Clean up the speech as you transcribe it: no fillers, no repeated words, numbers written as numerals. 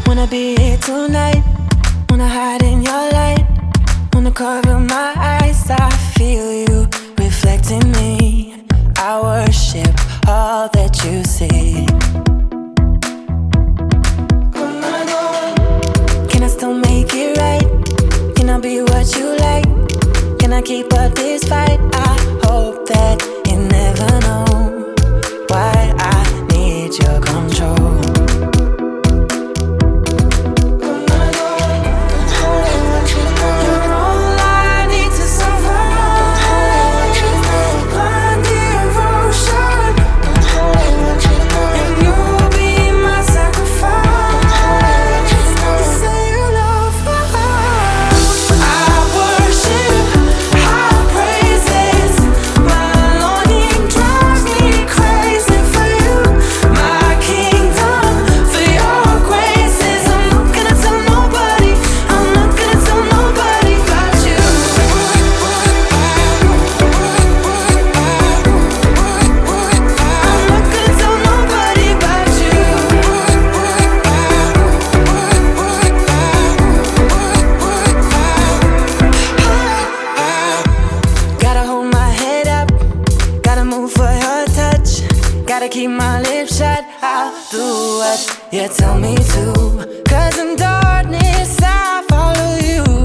Wanna be here tonight, wanna hide in your light, wanna cover my eyes. I feel you reflecting me. I worship all that you see. Can I still make it right? Can I be what you like? Can I keep up this fight? I hope that you never know why I need your control. Gotta keep my lips shut, I'll do what you tell me to. 'Cause in darkness I follow you.